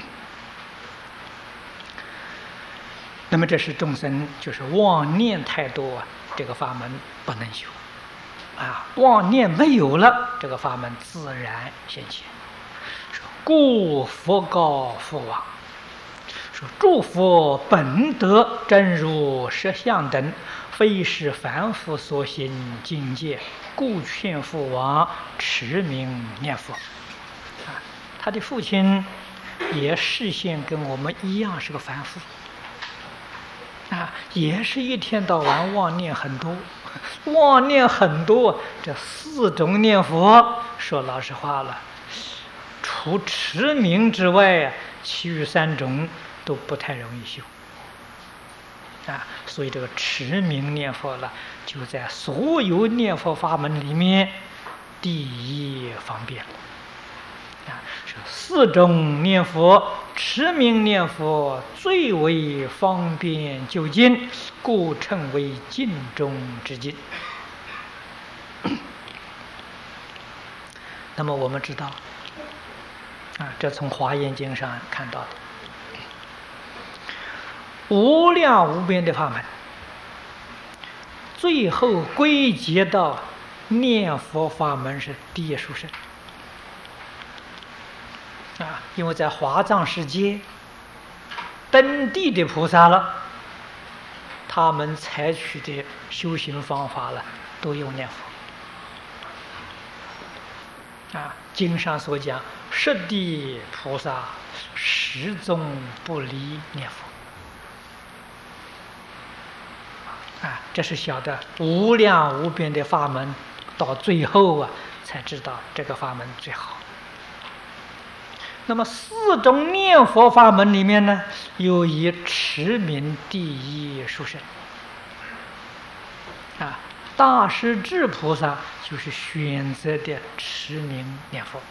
那么这是众生就是妄念太多这个法门不能修妄念没有了，这个法门自然现前。故佛告佛王说：诸佛本德真如实相等，非是凡夫所行境界，故劝父王持名念佛他的父亲也视线跟我们一样是个凡夫也是一天到晚妄念很多，这4种念佛说老实话了，除持名之外其余3种都不太容易修所以这个持名念佛了，就在所有念佛法门里面第一方便四种念佛，持名念佛最为方便就近，故称为尽中之尽。那么我们知道这从华严经上看到的，无量无边的法门，最后归结到念佛法门是第一殊胜因为在华藏世界登地的菩萨了，他们采取的修行方法了，都用念佛经上所讲，十地菩萨始终不离念佛这是晓得无量无边的法门，到最后才知道这个法门最好。那么四种念佛法门里面呢，有以持名第一殊胜大势至菩萨就是选择的持名念佛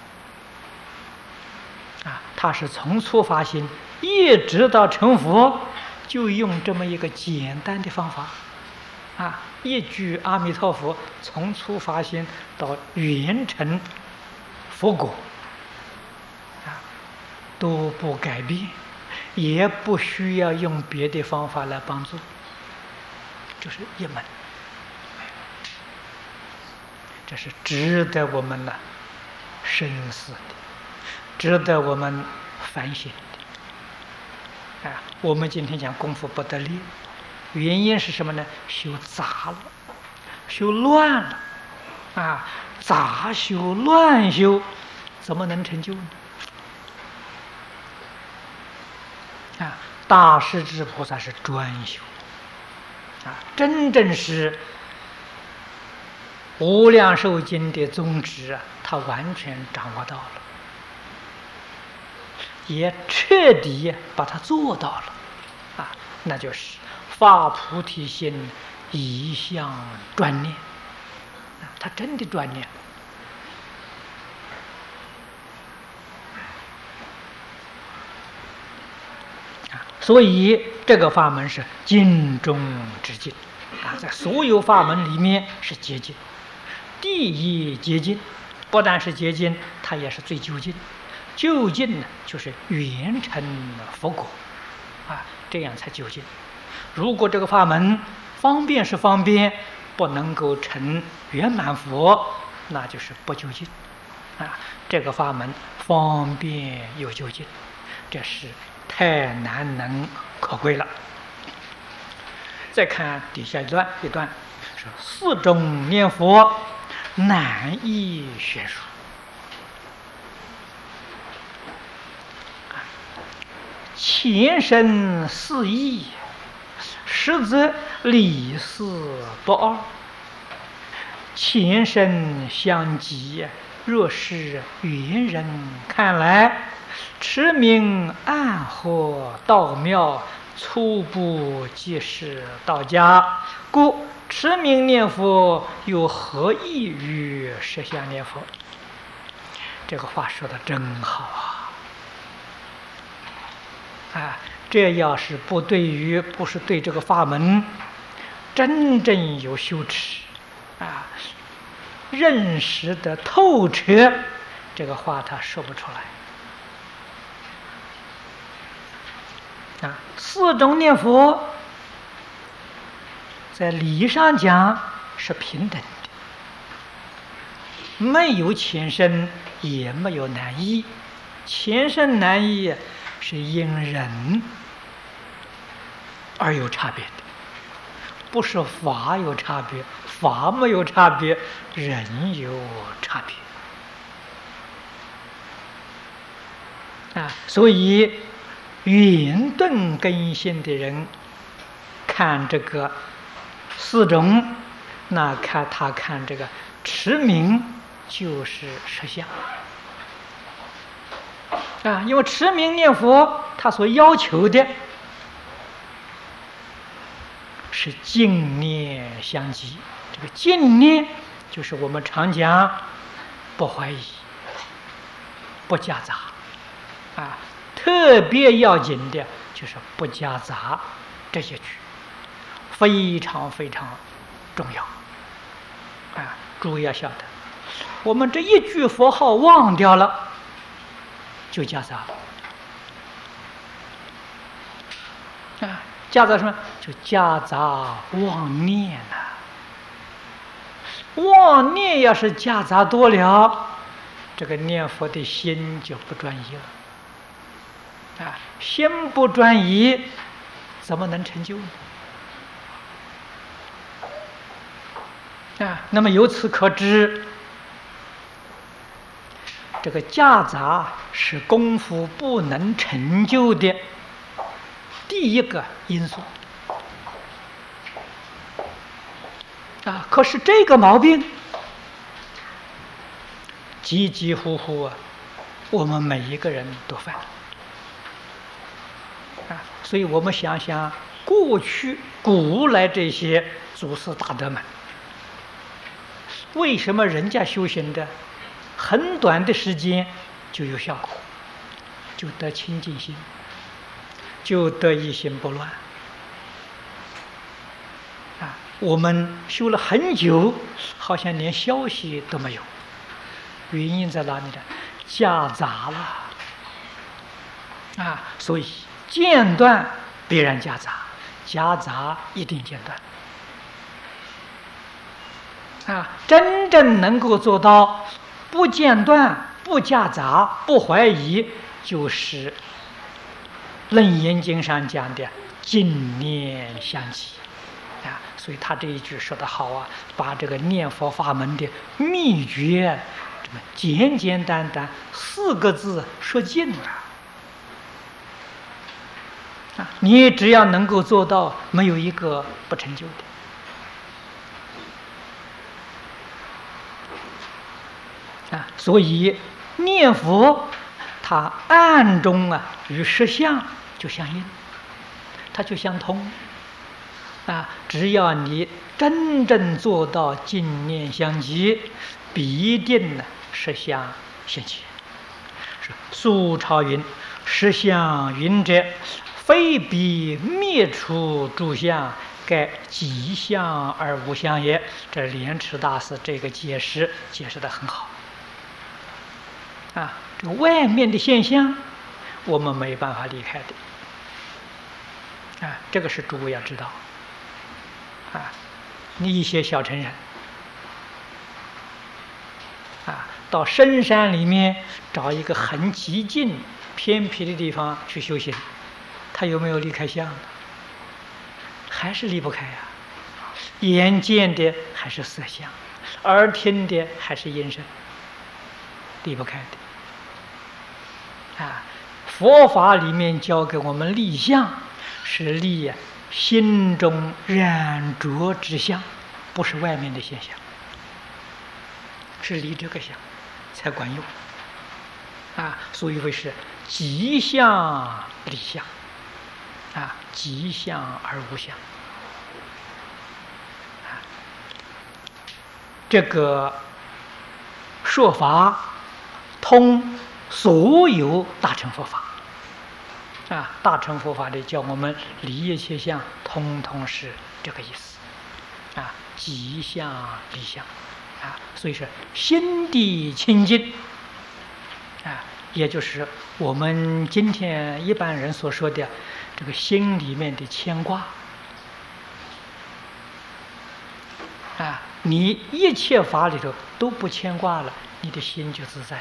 他是从初发心一直到成佛，就用这么一个简单的方法一句阿弥陀佛，从初发心到圆成佛果都不改变，也不需要用别的方法来帮助，就是一门。这是值得我们深思的，值得我们反省的我们今天讲功夫不得力，原因是什么呢？修杂了，修乱了杂修乱修，怎么能成就呢？大势至菩萨是专修真正是无量寿经的宗旨他完全掌握到了，也彻底把它做到了那就是发菩提心，一向专念他真的专念所以这个法门是尽中之尽在所有法门里面是接近，第一接近，不但是接近，它也是最究竟。究竟呢，就是圆成佛果这样才究竟。如果这个法门方便是方便，不能够成圆满佛，那就是不究竟这个法门方便又究竟，这是太难能可贵了。再看底下一段说四种念佛难以学术前生四义，实则理事不二，前生相继，若是缘人看来，持名暗合道妙，初步即是道家，故持名念佛有何异于实相念佛？这个话说的真好这要是不是对这个法门真正有修持认识的透彻，这个话他说不出来四种念佛在理上讲是平等的，没有前生也没有难易，前生难易是因人而有差别的，不是法有差别，法没有差别，人有差别所以圆顿根性的人看这个四种，那看这个持名就是实相因为持名念佛他所要求的是净念相继，这个净念就是我们常讲不怀疑不夹杂，特别要紧的就是不夹杂这些句，非常非常重要。诸位要晓得，我们这一句佛号忘掉了，就夹杂了。夹杂什么？就夹杂妄念妄念要是夹杂多了，这个念佛的心就不专一了。心不专一，怎么能成就呢？那么由此可知，这个夹杂是功夫不能成就的第一个因素。可是这个毛病几几乎乎我们每一个人都犯。所以我们想想过去古来这些祖师大德们，为什么人家修行的很短的时间就有效果，就得清净心，就得一心不乱？我们修了很久，好像连消息都没有，原因在哪里呢？夹杂了。所以间断必然夹杂，夹杂一定间断。真正能够做到不间断、不夹杂、不怀疑，就是《楞严经》上讲的净念相继。所以他这一句说得好把这个念佛法门的秘诀，这么简简单单4个字说尽了。你只要能够做到，没有一个不成就的。所以念佛它暗中与实相就相应，它就相通。只要你真正做到净念相继，必定实相现前。苏超云：“实相云者，非彼灭除诸相，盖即相而无相也。”这莲池大师这个解释得很好。这个外面的现象，我们没办法离开的。这个是诸位要知道。你一些小乘人到深山里面找一个很寂静偏僻的地方去修行，他有没有离开相？还是离不开眼见的还是色相，耳听的还是音声，离不开的。佛法里面教给我们立相，是立心中染着之相，不是外面的现象，是离这个相才管用。所以为是即相立相，即相而无相。这个说法通所有大乘佛法。大乘佛法里教我们离一切相，通通是这个意思。即相离相。所以说心地清净，也就是我们今天一般人所说的这个心里面的牵挂。你一切法里头都不牵挂了，你的心就自在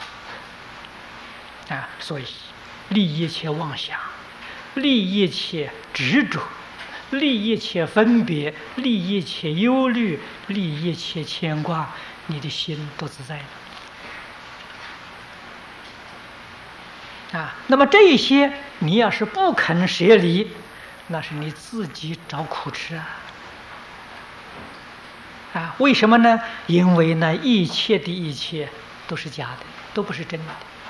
了。所以立一切妄想，立一切执着，立一切分别，立一切忧虑，立一切牵挂，你的心都自在了。那么这些你要是不肯舍离，那是你自己找苦吃为什么呢？因为呢，一切的一切都是假的，都不是真的。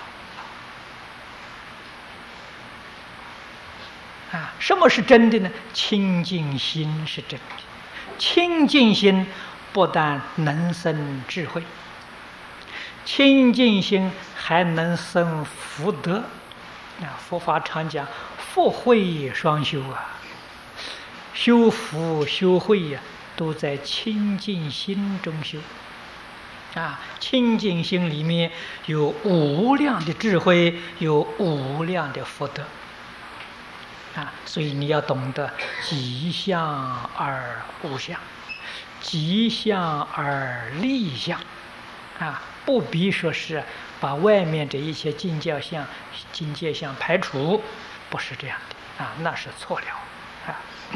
什么是真的呢？清净心是真的。清净心不但能生智慧，清净心还能生福德。啊，佛法常讲福慧双修啊，修福修慧呀，都在清净心中修。啊，清净心里面有无量的智慧，有无量的福德。啊，所以你要懂得吉相而无相，吉相而利相。啊，不必说是把外面的一些境界相排除，不是这样的啊，那是错了啊。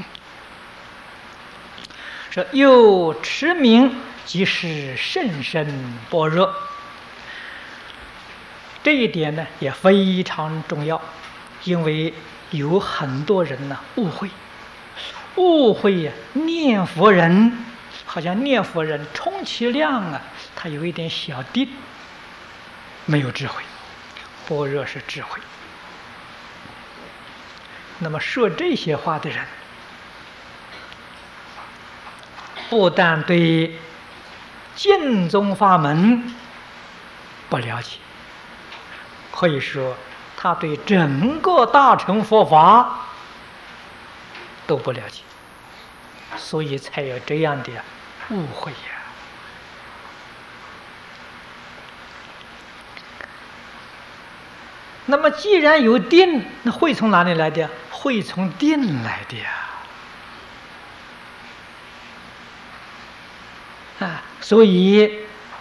说又持名即是甚深般若，这一点呢也非常重要，因为有很多人呢误会呀，念佛人好像念佛人充其量啊，他有一点小定，没有智慧。般若是智慧。那么说这些话的人，不但对净宗法门不了解，可以说他对整个大乘佛法都不了解，所以才有这样的误会呀。那么既然有定，那慧从哪里来的？慧从定来的呀。啊，所以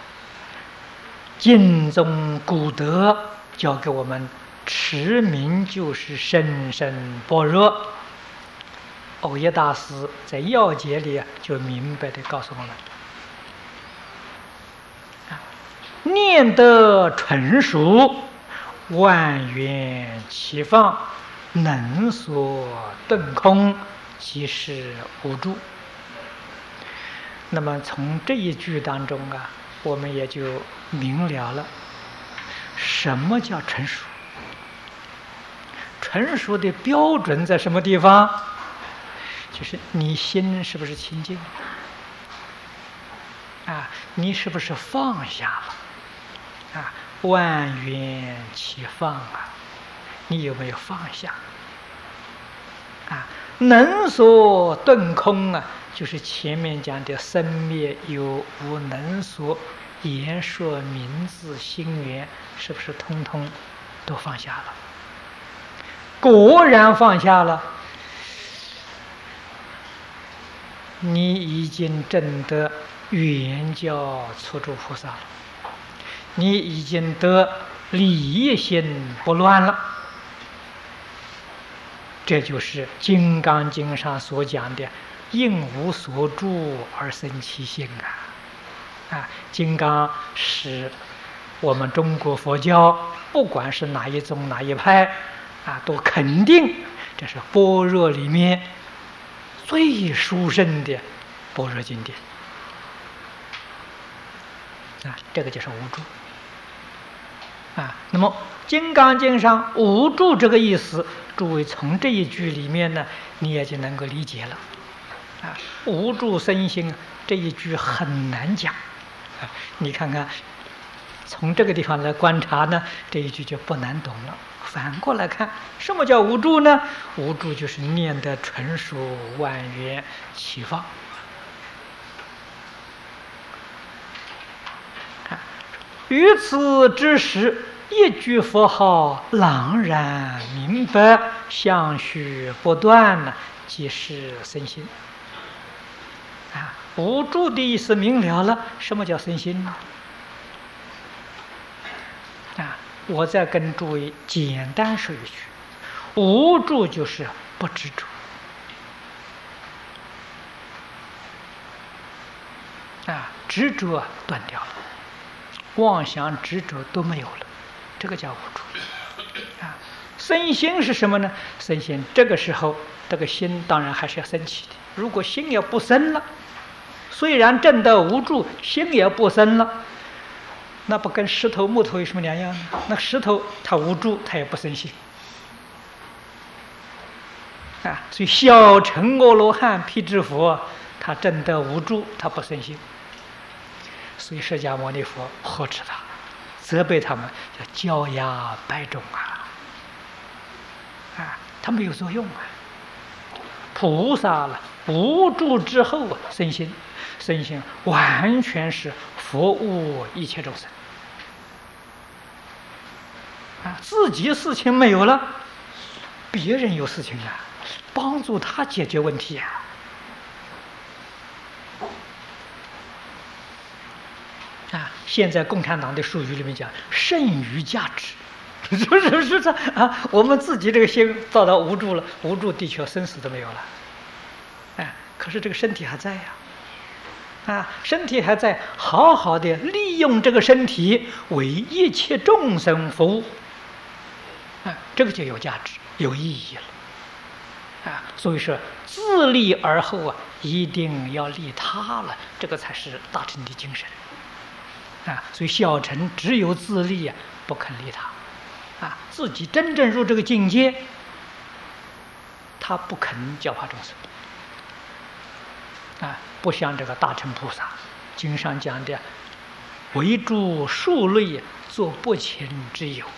净宗古德教给我们，持名就是深深般若。藕益大师在要解里就明白地告诉我们：念得纯熟，万缘齐放，能所顿空，即是无住。那么从这一句当中啊，我们也就明了了，什么叫成熟？成熟的标准在什么地方？就是你心是不是清净啊？你是不是放下了啊？万缘齐放啊，你有没有放下啊？能所顿空啊，就是前面讲的生灭有无能所，言说名字心缘，是不是通通都放下了？果然放下了，你已经证得圆教初住菩萨了，你已经得理业心不乱了。这就是《金刚经》上所讲的应无所住而生其心啊！金刚是我们中国佛教不管是哪一宗哪一派啊，都肯定这是般若里面最殊胜的般若经典啊，这个就是无住啊。那么《金刚经》上无住这个意思，诸位从这一句里面呢，你也就能够理解了啊。无住身心这一句很难讲啊，你看看从这个地方来观察呢，这一句就不难懂了。反过来看，什么叫无住呢？无住就是念得纯熟，万缘齐放。于此之时，一句佛号朗然明白，相续不断呢，即是身心。无住的意思明了了，什么叫身心呢？我再跟诸位简单说一句，无住就是不执着执着断掉了，妄想执着都没有了，这个叫无住身心是什么呢？身心这个时候，这个心当然还是要升起的。如果心也不生了，虽然证得无住，心也不生了，那不跟石头木头有什么两样呢？那石头它无住，它也不生心所以小乘阿罗汉辟支佛，他证得无住，他不生心。所以释迦牟尼佛呵斥他， 责备他们，叫教压百种它没有作用菩萨了无助之后身心完全是服务一切众生自己事情没有了，别人有事情帮助他解决问题现在共产党的术语里面讲剩余价值，是不是我们自己这个心遭到无助了，无助地球生死都没有了可是这个身体还在身体还在，好好的利用这个身体为一切众生服务这个就有价值有意义了所以说自利而后一定要利他了，这个才是大乘的精神所以小乘只有自利不肯利他自己真正入这个境界，他不肯教化众生不像这个大乘菩萨经上讲的为诸庶类做不勤之友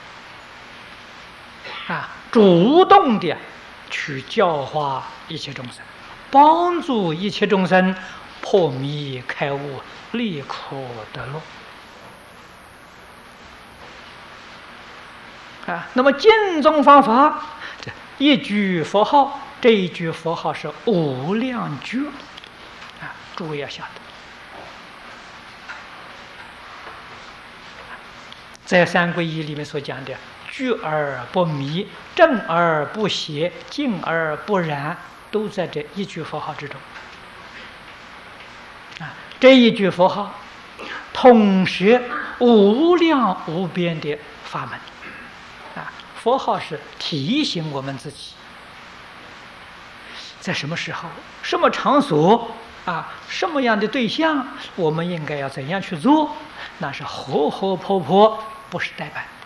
主动的去教化一切众生，帮助一切众生破迷开悟，离苦得乐那么净宗方法，这一句佛号，这一句佛号是无量觉诸位要晓得，在三皈依里面所讲的觉而不迷，正而不邪，净而不染，都在这一句佛号之中这一句佛号统摄无量无边的法门佛号是提醒我们自己在什么时候什么场所什么样的对象我们应该要怎样去做，那是活活泼泼，不是代办